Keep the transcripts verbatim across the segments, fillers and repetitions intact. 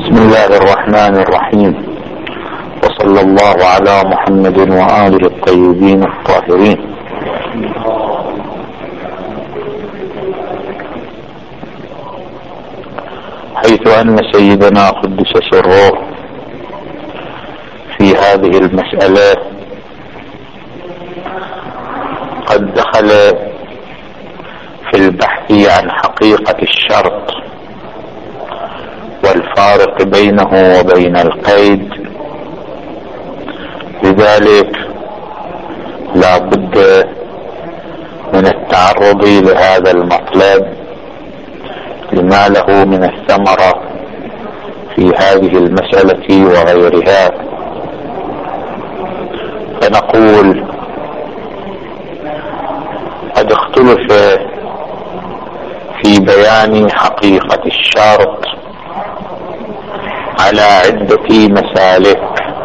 بسم الله الرحمن الرحيم، وصلى الله على محمد وآله الطيبين الطاهرين. حيث أن سيدنا قدس سره في هذه المسألة قد دخل في البحث عن حقيقة الشرط والفارق بينه وبين القيد، لذلك لا بد من التعرض لهذا المطلب لما له من الثمرة في هذه المسألة وغيرها. فنقول قد اختلف في بيان حقيقة الشرط على عدة مسالك.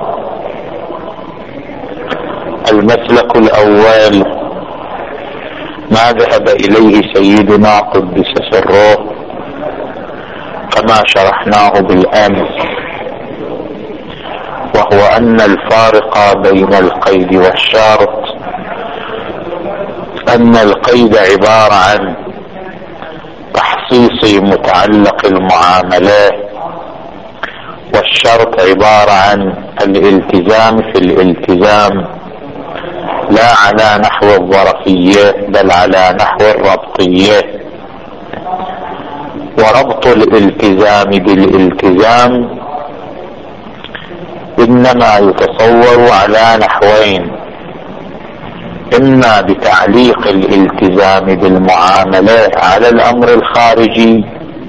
المسلك الأول ما ذهب إليه سيدنا قدس سره كما شرحناه بالأمس، وهو أن الفارق بين القيد والشرط أن القيد عبارة عن تخصيص متعلق المعاملات، والشرط عبارة عن الالتزام في الالتزام لا على نحو الظرفية بل على نحو الربطية. وربط الالتزام بالالتزام إنما يتصور على نحوين: إما بتعليق الالتزام بالمعاملات على الأمر الخارجي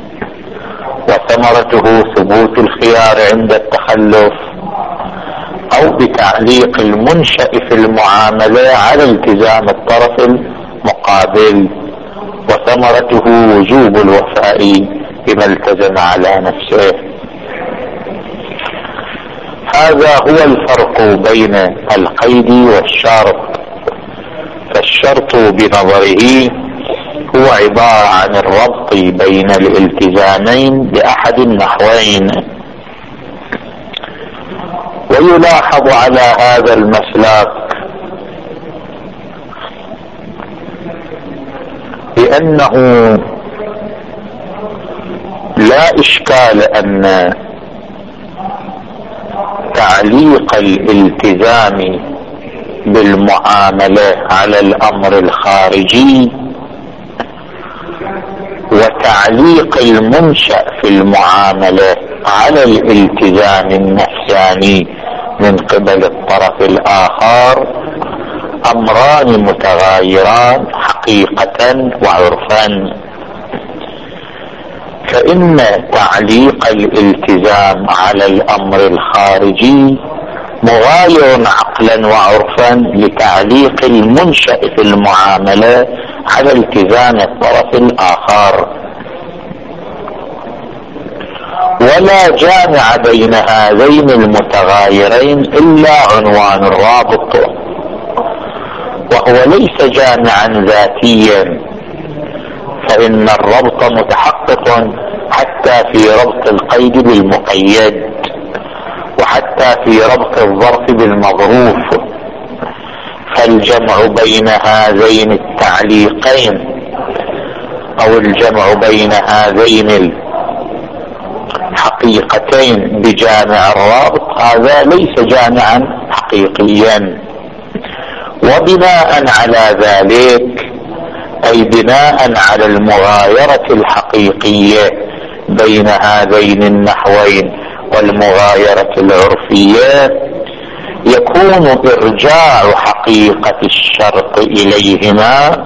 وثمرته ثبوت الخيار عند التخلف، أو بتعليق المنشأ في المعاملة على التزام الطرف المقابل وثمرته وجوب الوفاء بما التزم على نفسه. هذا هو الفرق بين القيد والشرط. فالشرط بنظره هو عبارة عن الربط بين الالتزامين بأحد النحوين. ويلاحظ على هذا المسلك بأنه لا إشكال أن تعليق الالتزام بالمعاملة على الأمر الخارجي وتعليق المنشأ في المعاملة على الالتزام النفساني من قبل الطرف الآخر أمران متغايران حقيقة وعرفا. فإن تعليق الالتزام على الأمر الخارجي مغاير عقلا وعرفا لتعليق المنشأ في المعاملة على التزام الطرف الآخر، ولا جامع بين هذين المتغايرين إلا عنوان الرابط، وهو ليس جامعا ذاتيا، فإن الربط متحقق حتى في ربط القيد بالمقيد، وحتى في ربط الظرف بالمظروف. فالجمع بين هذين التعليقين أو الجمع بين هذين الحقيقتين بجامع الرابط هذا ليس جامعا حقيقيا. وبناء على ذلك، أي بناء على المغايرة الحقيقية بين هذين النحوين والمغايرة العرفية، يكون إرجاع حقيقة الشرط إليهما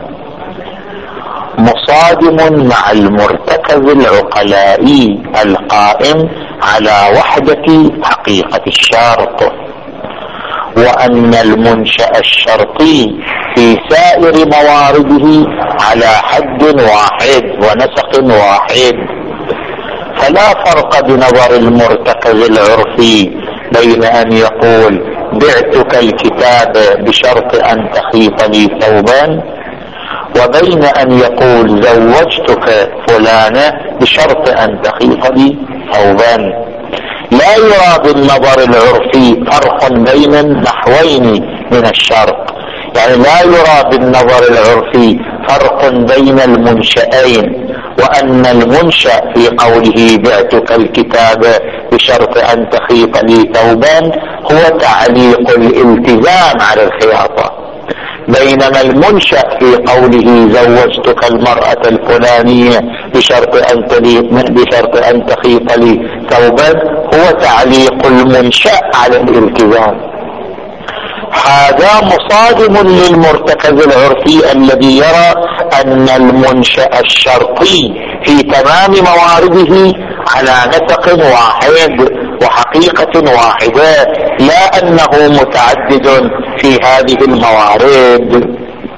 مصادم مع المرتكز العقلائي القائم على وحدة حقيقة الشرط، وأن المنشأ الشرطي في سائر موارده على حد واحد ونسق واحد. فلا فرق بنظر المرتكز العرفي بين أن يقول بعتك الكتاب بشرط أن تخيط لي ثوبا، وبين أن يقول زوجتك فلانة بشرط أن تخيط لي ثوبا. لا يرى بالنظر العرفي فرق بين النحوين من الشرط، يعني لا يرى بالنظر العرفي فرق بين المنشأين، وأن المنشأ في قوله بعتك الكتاب بشرط أن تخيط لي ثوبا هو تعليق الالتزام على الخياطة، بينما المنشأ في قوله زوجتك المرأة الفلانية بشرط أن بشرط أن تخيط لي ثوبا هو تعليق المنشأ على الالتزام. هذا مصادم للمرتكز العرفي الذي يرى أن المنشأ الشرطي في تمام موارده على نسق واحد وحقيقة واحدة، لا أنه متعدد في هذه الموارد.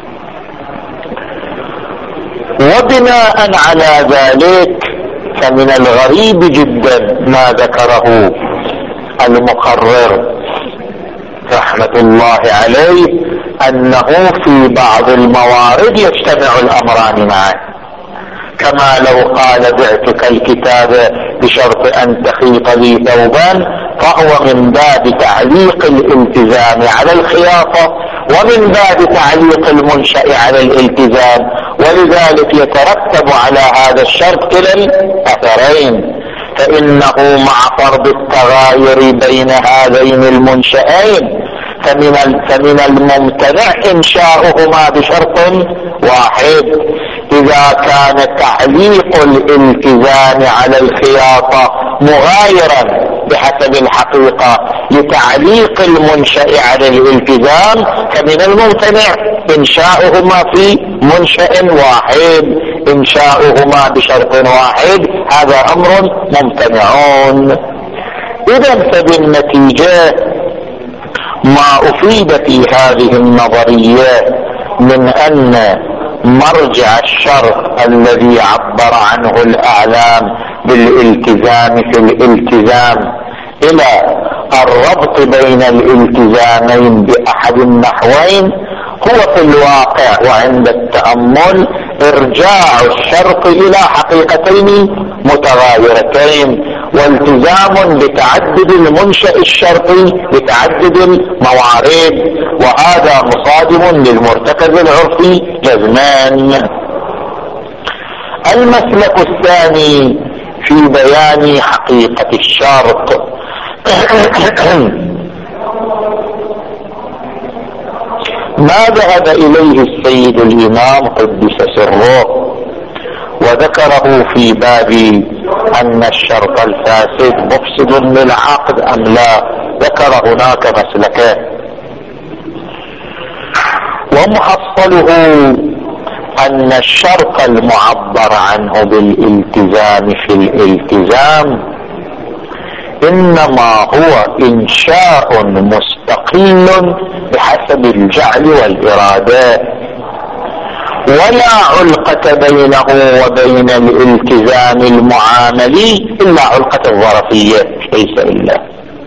وبناء على ذلك فمن الغريب جدا ما ذكره المقرر رحمة الله عليه أنه في بعض الموارد يجتمع الأمران معا، كما لو قال بعتك الكتاب بشرط أن تخيط لي ثوبا فهو من باب تعليق الالتزام على الخياطة ومن باب تعليق المنشأ على الالتزام، ولذلك يترتب على هذا الشرط كلا الأثرين، فإنه مع فرض التغاير بين هذين المنشأين فمن فمن الممتنع إنشاؤهما بشرط واحد إذا كان تعليق الالتزام على الخياطة مغايرا بحسب الحقيقة لتعليق المنشأ على الالتزام، فمن الممتنع إنشاؤهما في منشأ واحد، إنشاؤهما بشرط واحد هذا أمر ممتنعون. إذن فبالنتيجة ما أفيد في هذه النظرية من أن مرجع الشرط الذي عبر عنه الأعلام بالالتزام في الالتزام إلى الربط بين الالتزامين بأحد النحوين هو في الواقع وعند التأمل إرجاع الشرط إلى حقيقتين متغايرتين، والتزام بتعدد المنشأ الشرطي بتعدد الموارد، وهذا مصادم للمرتكز العرفي جزمان. المسلك الثاني في بيان حقيقة الشرط ما ذهب إليه السيد الإمام قدس سره وذكره في باب أن الشرط الفاسد مفسد للعقد أم لا، ذكر هناك مسلكان، ومحصله أن الشرط المعبر عنه بالالتزام في الالتزام إنما هو إنشاء مستقل بحسب الجعل والإرادة، ولا علقة بينه وبين الالتزام المعاملي إلا علقة الظرفية، ليس إلا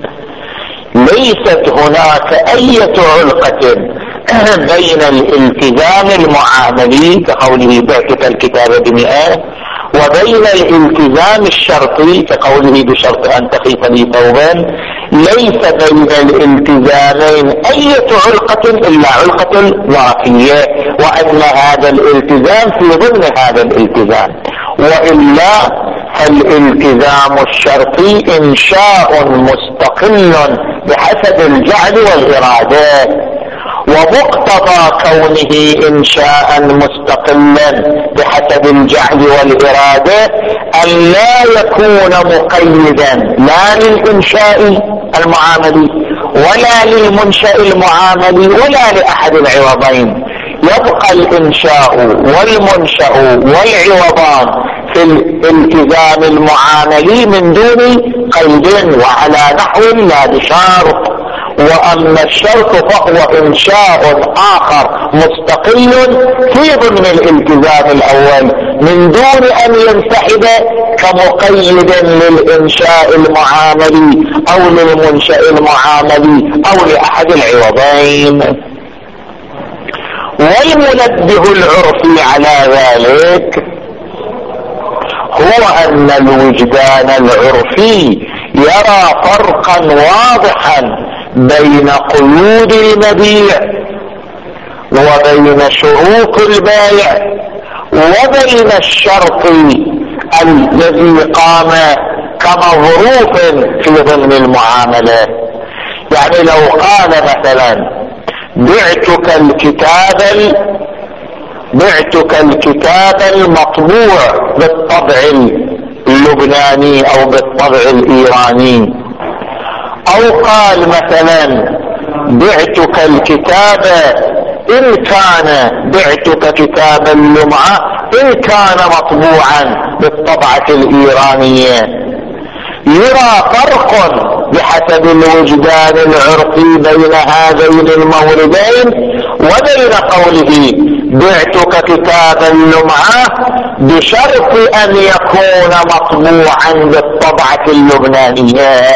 ليست هناك أي علقة بين الالتزام المعاملي كقوله بعتك الكتاب بمئة وبين الالتزام الشرطي كقوله بشرط أن تخيط لي ثوبا، ليس بين الالتزامين أي علقة إلا علقة الظرفية، وأن هذا الالتزام في ضمن هذا الالتزام، وإلا فالالتزام الشرطي إنشاء مستقل بحسب الجعل والإرادة، ومقتضى كونه إنشاء مستقلا بحسب الجعل والإرادة أن لا يكون مقيدا لا للإنشاء المعاملي ولا للمنشأ المعاملي ولا لأحد العوضين، يبقى الإنشاء والمنشأ والعوضان في الالتزام المعاملي من دون قيد وعلى نحو لا بشرط، وأما الشرط فهو إنشاء آخر مستقل في ضمن الالتزام الأول من دون أن ينسحب كمقيد للإنشاء المعاملي أو للمنشأ المعاملي أو لأحد العوضين. والمنبه العرفي على ذلك هو أن الوجدان العرفي يرى فرقا واضحا بين قيود المبيع وبين شروط البائع وبين الشرط الذي قام كمظروف في ضمن المعاملات. يعني لو قال مثلا بعتك الكتاب بعتك الكتاب المطبوع بالطبع اللبناني او بالطبع الايراني، او قال مثلا بعتك الكتاب ان كان بعتك كتاب اللمعة ان كان مطبوعا بالطبعة الايرانية، يرى فرق بحسب الوجدان العرفي بين هذين الموردين وبين قوله بعتك كتاب اللمعة بشرط ان يكون مطبوعا بالطبعة اللبنانية،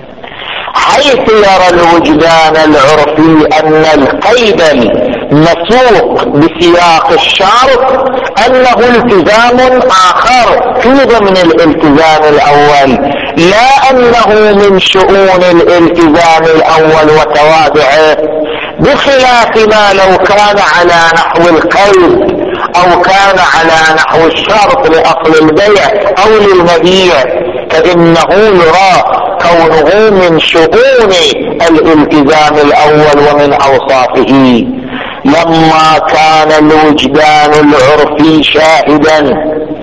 حيث يرى الوجدان العرفي ان القيد المسوق بسياق الشرط انه التزام اخر في ضمن الالتزام الاول، لا انه من شؤون الالتزام الاول وتوابعه، بخلاف ما لو كان على نحو القيد او كان على نحو الشرط لاصل البيع او للمبيع، فانه يرى كونه من شؤون الالتزام الاول ومن اوصافه، لما كان الوجدان العرفي شاهدا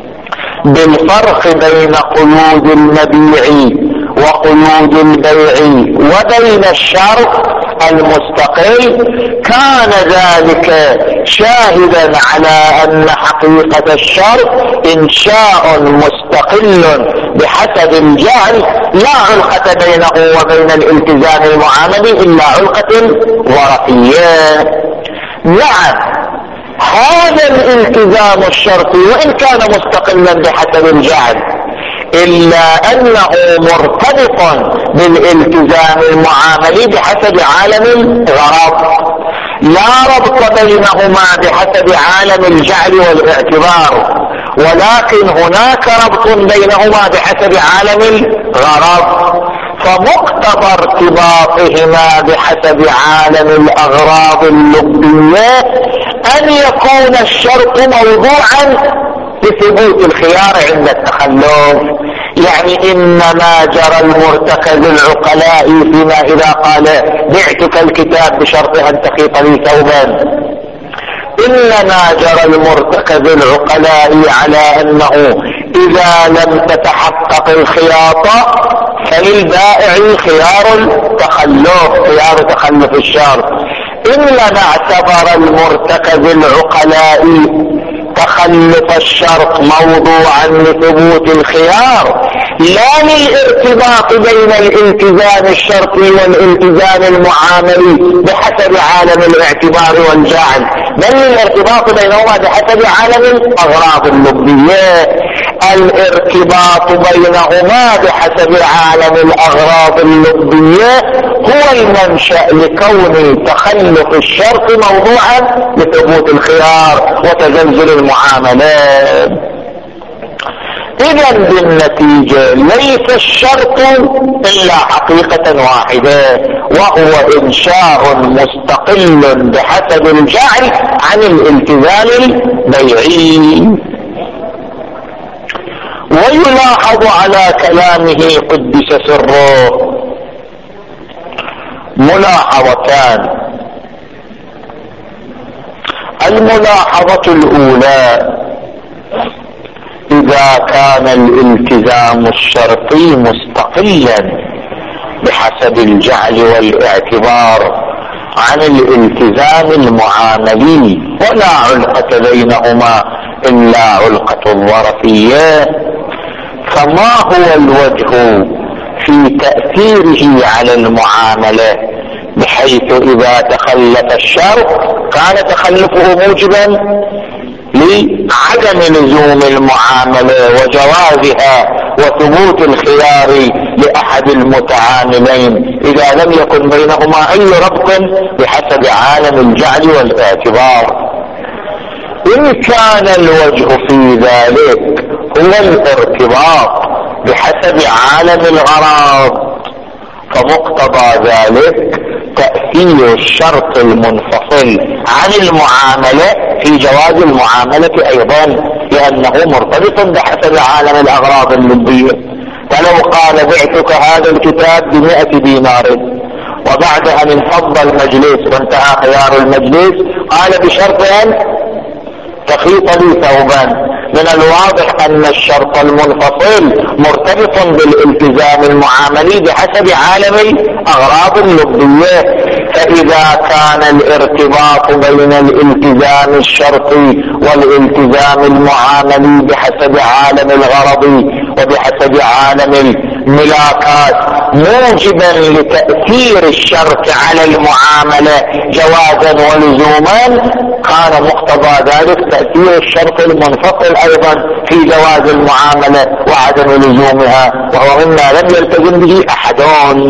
بالفرق بين قيود المبيع وقيود البيع وبين الشرط المستقل، كان ذلك شاهدا على ان حقيقة الشرط انشاء مستقل بحسب الجعل، لا علاقة بينه وبين الالتزام المعاملي الا علقة ظرفية. نعم، هذا الالتزام الشرطي وان كان مستقلا بحسب الجعل الا انه مرتبط بالالتزام المعاملي بحسب عالم الغرض، لا ربط بينهما بحسب عالم الجعل والاعتبار، ولكن هناك ربط بينهما بحسب عالم الغرض، فمقتضى ارتباطهما بحسب عالم الاغراض اللبية ان يكون الشرط موضوعا لثبوت الخيار عند التخلف. يعني انما جرى المرتكز العقلاء فيما اذا قال بعتك الكتاب بشرط ان تخيط لي ثوبا، انما جرى المرتكز العقلاء على انه اذا لم تتحقق الخياطة فللبائع خيار التخلف خيار تخلف الشرط، انما اعتبر المرتكز العقلاء تخلف الشرط موضوعا لثبوت الخيار لا للارتباط بين الالتزام الشرطي والالتزام المعاملي بحسب عالم الاعتبار والجعل، بل للارتباط بينهما بحسب عالم الاغراض اللبية. الارتباط بينهما بحسب عالم الاغراض اللبية هو المنشأ لكون تخلف الشرط موضوعا لثبوت الخيار وتزلزل المعاملات. اذا بالنتيجة ليس الشرط الا حقيقة واحدة، وهو انشاء مستقل بحسب الجعل عن الالتزام البيعي. ويلاحظ على كلامه قدس سره ملاحظتان. الملاحظة الاولى: اذا كان الالتزام الشرطي مستقلا بحسب الجعل والاعتبار عن الالتزام المعاملي ولا علقة بينهما الا علقة الظرفية، فما هو الوجه في تأثيره على المعاملة، بحيث اذا تخلف الشرط كان تخلفه موجبا لعدم لزوم المعاملة وجوازها وثبوت الخيار لأحد المتعاملين إذا لم يكن بينهما أي ربط بحسب عالم الجعل والاعتبار. إن كان الوجه في ذلك هو الارتباط بحسب عالم الغرض، فمقتضى ذلك تأثير الشرط المنفصل عن المعاملة في جواز المعاملة أيضا، لأنه مرتبط بحسب عالم الأغراض اللبية. فلو قال بعتك هذا الكتاب بمئة دينار وبعد أن انفض المجلس وانتهى خيار المجلس قال بشرط أن تخيط لي ثوبان، من الواضح أن الشرط المنفصل مرتبط بالالتزام المعاملي بحسب عالم الأغراض اللبية. فإذا كان الارتباط بين الالتزام الشرطي والالتزام المعاملي بحسب عالم الغرض وبحسب عالم الملاكات موجبا لتأثير الشرط على المعاملة جوازا ولزوما، كان مقتضى ذلك تأثير الشرط المنفصل أيضا في جواز المعاملة وعدم لزومها، وهو مما لم يلتزم به أحد.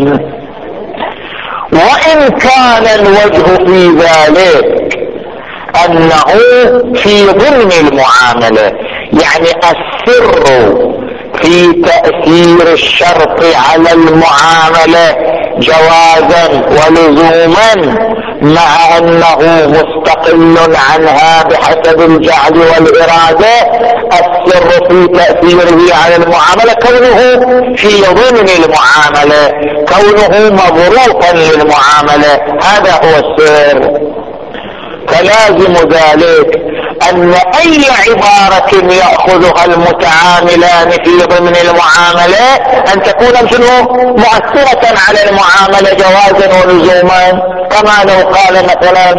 وإن كان الوجه في ذلك أنه في ضمن المعاملة، يعني السر في تأثير الشرط على المعاملة جوازا ولزوما مع أنه مستقل عنها بحسب الجعل والإرادة، السر في تأثيره على المعاملة كونه في ضمن المعاملة، كونه مضروطا للمعاملة، هذا هو السر. فلازم ذلك أن أي عبارة يأخذها المتعاملان في ضمن المعاملة أن تكون شنو مؤثرة على المعاملة جوازا ولزوما. كما لو قال مثلا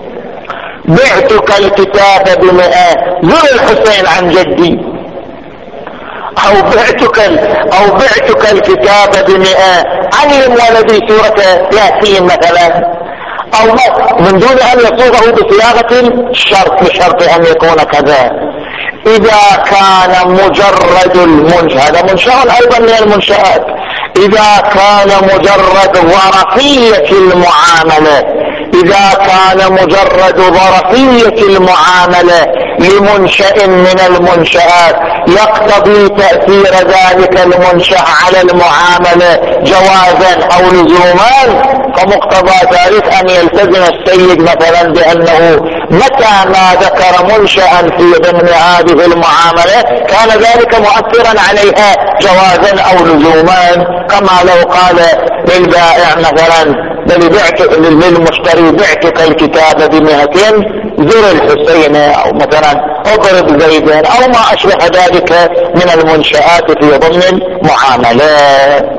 بعتك الكتاب بمئة زر الحسين عن جدي، أو بعتك أو بعتك الكتاب بمئة علم ولدي سورة ياسين مثلا، أو من دون أن يصوغه بصياغة الشرط بشرط أن يكون كذا. إذا كان مجرد المنشأ، هذا منشأ أيضا من المنشآت، إذا كان مجرد ظرفية المعاملة، إذا كان مجرد ظرفية المعاملة لمنشأ من المنشآت يقتضي تأثير ذلك المنشأ على المعاملة جوازا أو لزوما، فمقتضى ذلك أن يلتزم السيد مثلا بأنه متى ما ذكر منشأ في ضمن هذه المعاملة كان ذلك مؤثرا عليها جوازا أو لزوما. كما لو قال للبائع مثلا بل بعت للمشتري بعتك الكتاب بمئتين زر الحسين، أو مثلا اضرب زيدا، أو ما أشبه ذلك من المنشآت في ضمن المعاملات.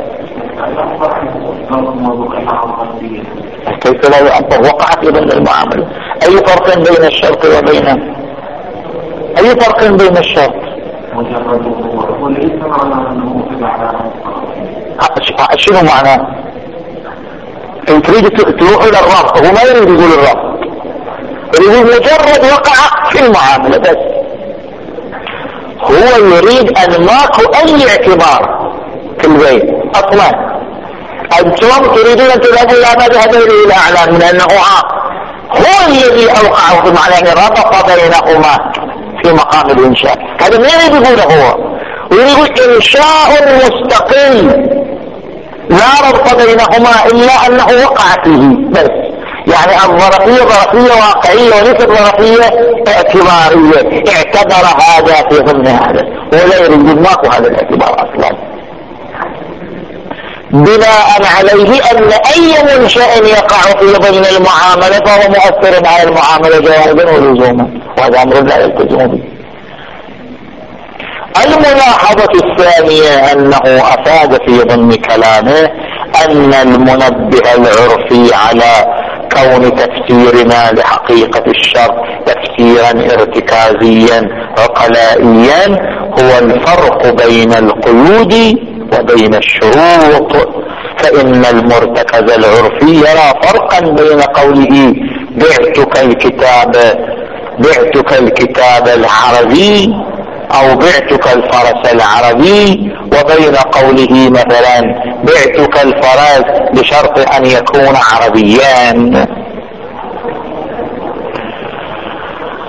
كيف لا يعبر وقعت في ضمن المعاملة؟ أي فرق بين الشرط وبينه؟ أي فرق بين الشرط؟ شنو معناه؟ ان تريد تروح الى الربط، هو ما يريد يقول الربط، يريد مجرد وقع في المعاملة بس، هو يريد ان ماكو اي اعتبار في البيت اصلا. انتم تريدون ان تذهبوا الى ما ذهبوا اليه الاعلام من انه هو الذي اوقعه في معنى ربط بينهما في مقام الانشاء. هذا ما يريد يقوله هو، ويريد انشاء مستقل لا ربط بينهما الا انه وقع فيه بس. يعني الظرفية ظرفية واقعية وليست ظرفية اعتبارية، اعتبر هذا في ضمن هذا، ولا يريد ماكو هذا الاعتبار اصلا، بناء عليه ان اي منشأ يقع في ضمن المعاملة فهو مؤثر على المعاملة جوازا ولزوما، وهذا امر لا يلتزم به. الملاحظة الثانية أنه أفاد في ضمن كلامه أن المنبه العرفي على كون تفسيرنا لحقيقة الشرط تفسيرا ارتكازيا عقلائيا هو الفرق بين القيود وبين الشروط. فإن المرتكز العرفي يرى فرقا بين قوله بعتك الكتاب بعتك الكتاب العربي او بعتك الفرس العربي، وبين قوله مثلا بعتك الفرس بشرط ان يكون عربيان،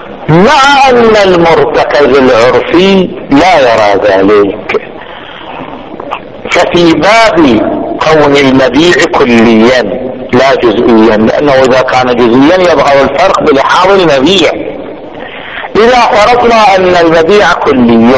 مع ان المرتكز العرفي لا يرى ذلك، ففي باب كون المبيع كليا لا جزئيا، لانه اذا كان جزئيا يظهر الفرق بلحاظ المبيع. اذا فرضنا ان المبيع كلي،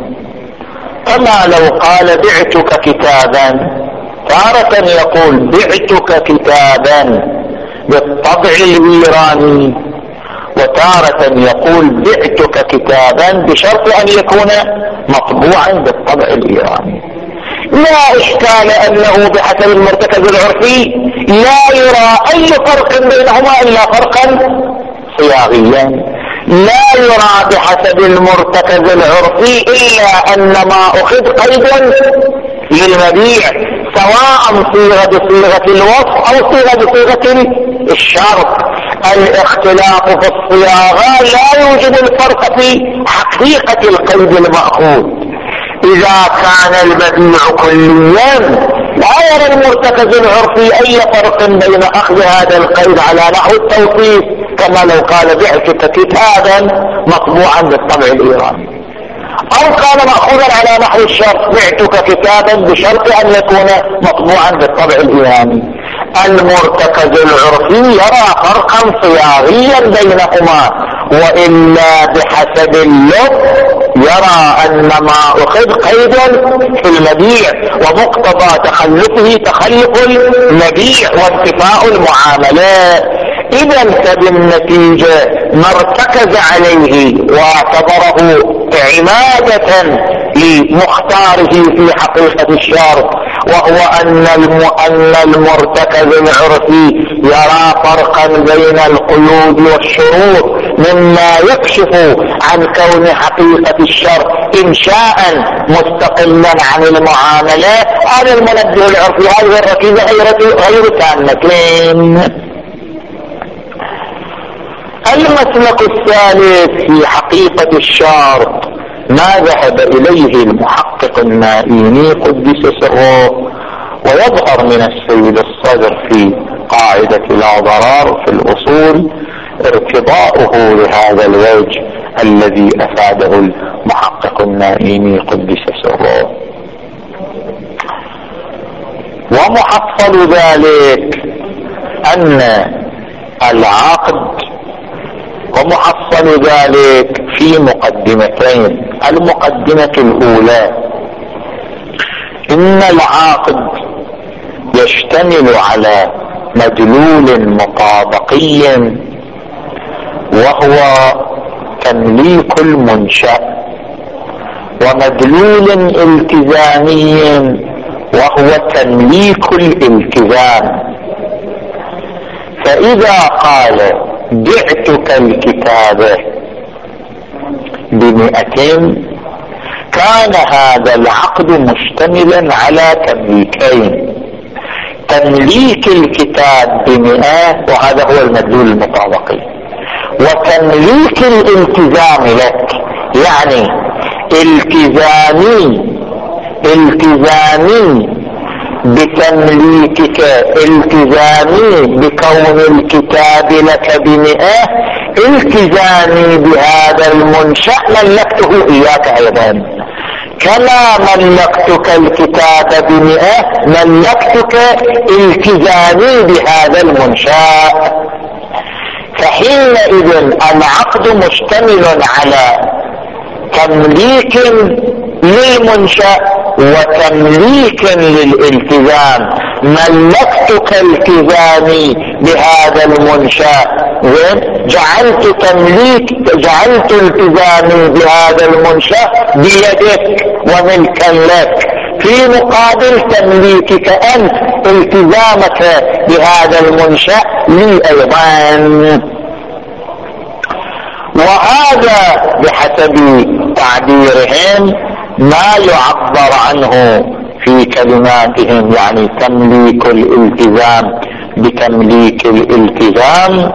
كما لو قال بعتك كتابا، تارة يقول بعتك كتابا بالطبع الايراني، وتارة يقول بعتك كتابا بشرط ان يكون مطبوعا بالطبع الايراني. لا اشكال انه بحسب المرتكز العرفي لا يرى اي فرق بينهما الا فرقا صياغيا، لا يرى بحسب المرتكز العرفي الا ان ما اخذ قيد للمبيع، سواء صيغه بصيغه الوصف او صيغه بصيغه الشرط. الاختلاف في الصياغه لا يوجد الفرق في حقيقه القيد المأخوذ. اذا كان المبيع كليا لا يرى المرتكز العرفي اي فرق بين اخذ هذا القيد على نحو التوصيف، كما لو قال بعتك كتابا مطبوعا بالطبع الايراني، او كان مأخوذا على نحو الشرط بعتك كتابا بشرط ان يكون مطبوعا بالطبع الايراني. المرتكز العرفي يرى فرقا صياغيا بينهما، والا بحسب اللفظ يرى ان ما اخذ قيد في المبيع، ومقتضى تخلفه تخلف المبيع وانتفاء المعاملات. اذا فبالنتيجة ما ارتكز عليه واعتبره عمادة لمختاره في حقيقة الشرط، وهو ان ان المرتكز العرفي يرى فرقا بين القيود والشروط مما يكشف عن كون حقيقة الشرط انشاء مستقلا عن المعاملات. هذا المنبه العرفي، هذه الركيزة غير تامة. المسلك الثالث في حقيقة الشرط ما ذهب إليه المحقق النائيني قدس سره، ويظهر من السيد الصدر في قاعدة لا ضرر في الأصول ارتضاؤه لهذا الوجه الذي أفاده المحقق النائيني قدس سره. ومحصل ذلك أن العقد ومحصل ذلك في مقدمتين. المقدمة الأولى إن العقد يشتمل على مدلول مطابقي وهو تمليك المنشأ، ومدلول التزامي وهو تمليك الالتزام. فإذا قال بعتك الكتابة بمئتين كان هذا العقد مشتملا على تمليكين، تمليك الكتاب بمئة وهذا هو المدلول المطابقي، وتمليك الالتزام لك، يعني التزامي التزامي بتمليكك، التزامي بكون الكتاب لك بمئة، التزامي بهذا المنشأ ملكته إياك أيضا. كما ملكتك الكتاب بمئة ملكتك التزامي بهذا المنشأ. فحينئذ العقد مشتمل على تمليك للمنشأ وتمليك للالتزام. ملكتك التزامي بهذا المنشأ، جعلت تمليك جعلت التزامي بهذا المنشأ بيدك وملكا لك، في مقابل تمليكك أنت التزامك بهذا المنشأ لي أيضا. وهذا بحسب تعبيرهم ما يعبر عنه في كلماتهم، يعني تمليك الالتزام بتمليك الالتزام،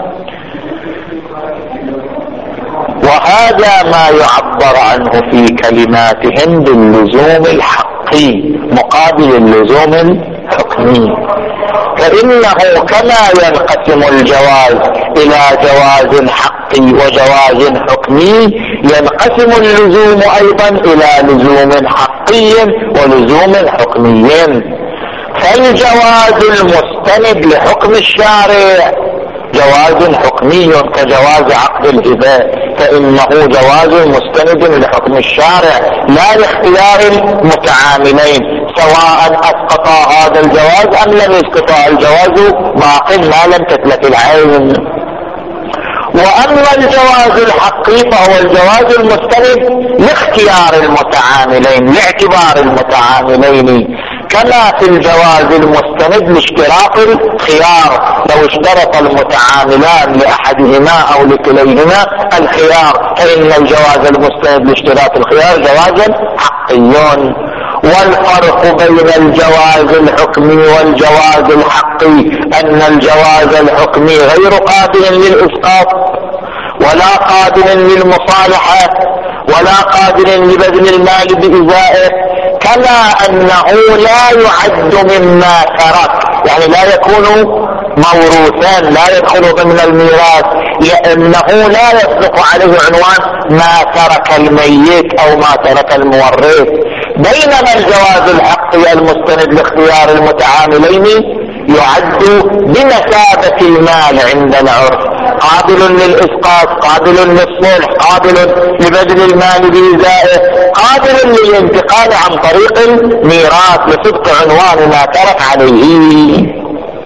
وهذا ما يعبر عنه في كلماتهم باللزوم الحقي مقابل اللزوم الحكمي. فإنه كما ينقسم الجواز إلى جواز حقي وجواز حكمي، ينقسم اللزوم ايضا الى لزوم حقي ولزوم حكمي. فالجواز المستند لحكم الشارع جواز حكمي كجواز عقد الهبة، فإنه جواز مستند لحكم الشارع لا لاختيار المتعاملين، سواء اسقطا هذا الجواز ام لم يسقطا، الجواز باق ما لم تتلف العين. واما الجواز الحقي فهو الجواز المستند لاختيار المتعاملين لاعتبار المتعاملين، كما في الجواز المستند لاشتراط الخيار، لو اشترط المتعاملان لاحدهما او لكليهما الخيار فان الجواز المستند لاشتراط الخيار جواز حقي. والفرق بين الجواز الحكمي والجواز الحقي ان الجواز الحكمي غير قابل للاسقاط ولا قابل للمصالحة ولا قابل لبذل المال بإزائه، كما انه لا يعد مما ترك، يعني لا يكون موروثا لا يدخل ضمن الميراث، لانه لا يصدق عليه عنوان ما ترك الميت او ما ترك المورث. بينما الجواز الحقي المستند لاختيار المتعاملين يعد بمثابة المال عند العرف، قابل للإسقاط، قابل للصلح، قابل لبذل المال بإزائه، قابل للانتقال عن طريق الميراث لصدق عنوان ما ترك عليه.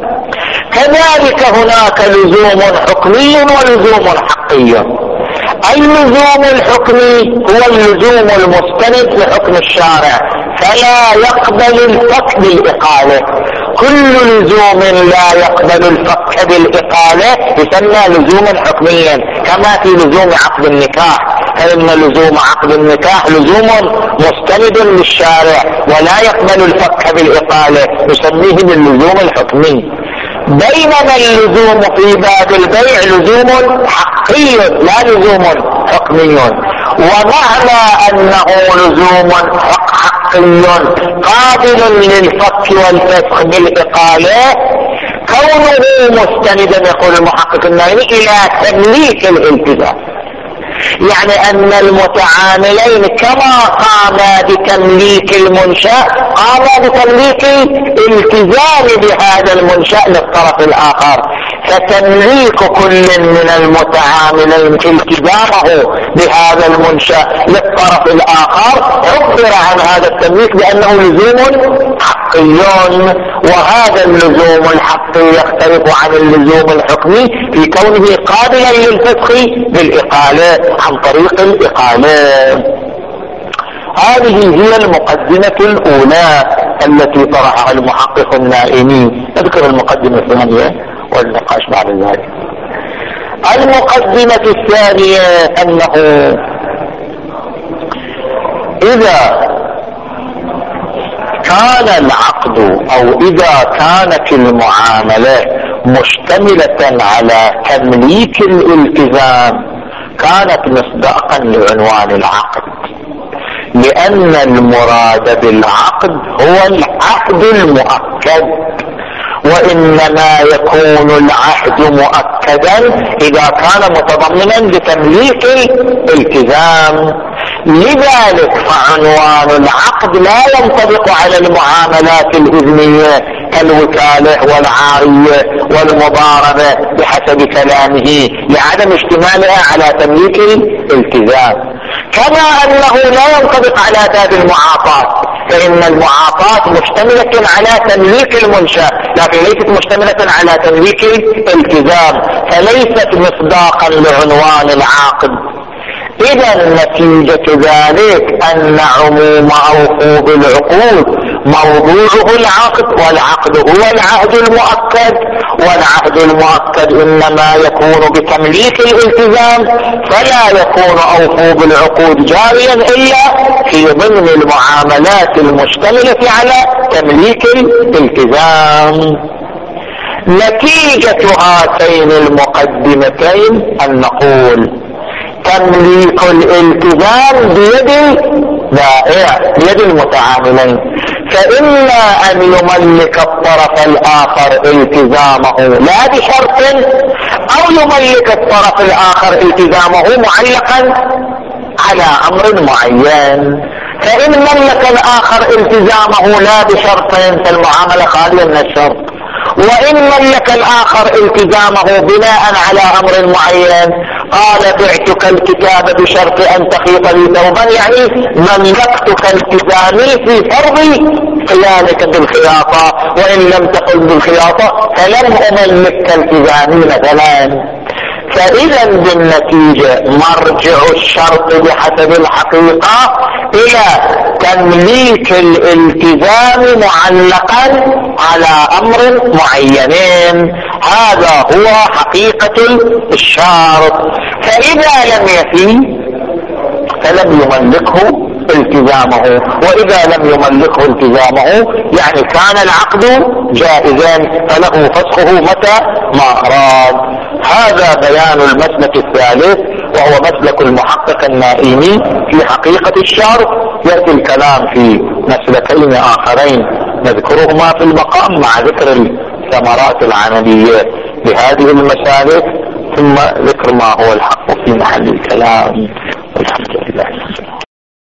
كذلك هناك لزوم حكمي ولزوم حقي. اللزوم الحكمي هو اللزوم المستند لحكم الشارع، فلا يقبل الفك بالإقالة. كل لزوم لا يقبل الفك بالإقالة يسمى لزوما حكميا، كما في لزوم عقد النكاح، فإن لزوم عقد النكاح لزوم مستند للشارع ولا يقبل الفك بالإقالة، يسميه باللزوم الحكمي. بينما اللزوم في باب البيع لزوم حقي لا لزوم حكمي. ومعنى انه لزوم حقي قابل للفك والفسخ بالاقاله كونه مستندا، يقول المحقق النائمي، الى تمليك الالتزام، يعني ان المتعاملين كما قاما بتمليك المنشأ قاما بتمليك الالتزام بهذا المنشأ للطرف الاخر، فتمليك كل من المتعاملين التزامه بهذا المنشأ للطرف الاخر عبر عن هذا التمليك بانه لزوم حقي. وهذا اللزوم الحقي يختلف عن اللزوم الحكمي في كونه قابلا للفسخ بالاقاله عن طريق الإقالة. هذه هي المقدمة الأولى التي طرحها المحقق النائمي. نذكر المقدمة الثانية والنقاش بعد ذلك. المقدمة الثانية أنه إذا كان العقد أو إذا كانت المعاملة مشتملة على تمليك الالتزام كانت مصداقا لعنوان العقد، لأن المراد بالعقد هو العهد المؤكد، وإنما يكون العهد مؤكدا إذا كان متضمنا لتمليك الالتزام. لذلك فعنوان العقد لا ينطبق على المعاملات الإذنية كالوكالة والعارية والمضاربة بحسب كلامه لعدم اشتمالها على تمليك الالتزام، كما أنه لا ينطبق على باب المعاطاة، فإن المعاطاة مشتملة على تمليك المنشأ لكن ليست مشتملة على تمليك الالتزام، فليست مصداقا لعنوان العقد. إذا نتيجة ذلك أن عموم أوفوا بالعقود موضوعه العقد، والعقد هو العهد المؤكد، والعهد المؤكد إنما يكون بتمليك الالتزام، فلا يكون أوفوا بالعقود جاريا إلا في ضمن المعاملات المشتملة على تمليك الالتزام. نتيجة هاتين المقدمتين أن نقول تمليك الالتزام بيد البائع بيد المتعاملين، فإما أن يملك الطرف الآخر التزامه لا بشرط، أو يملك الطرف الآخر التزامه معلقا على امر معين. فان ملك الاخر التزامه لا بشرط فالمعاملة خالية من الشرط، وان ملك الاخر التزامه بناء على امر معين، قال بعتك الكتاب بشرط ان تخيط لي ثوبا، يعني ملكتك التزامي في فرض قيامك بالخياطة، وان لم تقل بالخياطة فلم املك التزامي مثلا. فاذا بالنتيجة مرجع الشرط بحسب الحقيقة الى تمليك الالتزام معلقا على امر معينين، هذا هو حقيقة الشرط. فاذا لم يفي فلم يملكه التزامه، واذا لم يملكه التزامه يعني كان العقد جائزا فله فسخه متى ما اراد. هذا بيان المسلك الثالث وهو مسلك المحقق النائمي في حقيقة الشرط. يأتي الكلام في مسلكين اخرين نذكرهما في المقام مع ذكر الثمرات العملية لهذه المسالك، ثم ذكر ما هو الحق في محل الكلام. والحمد لله.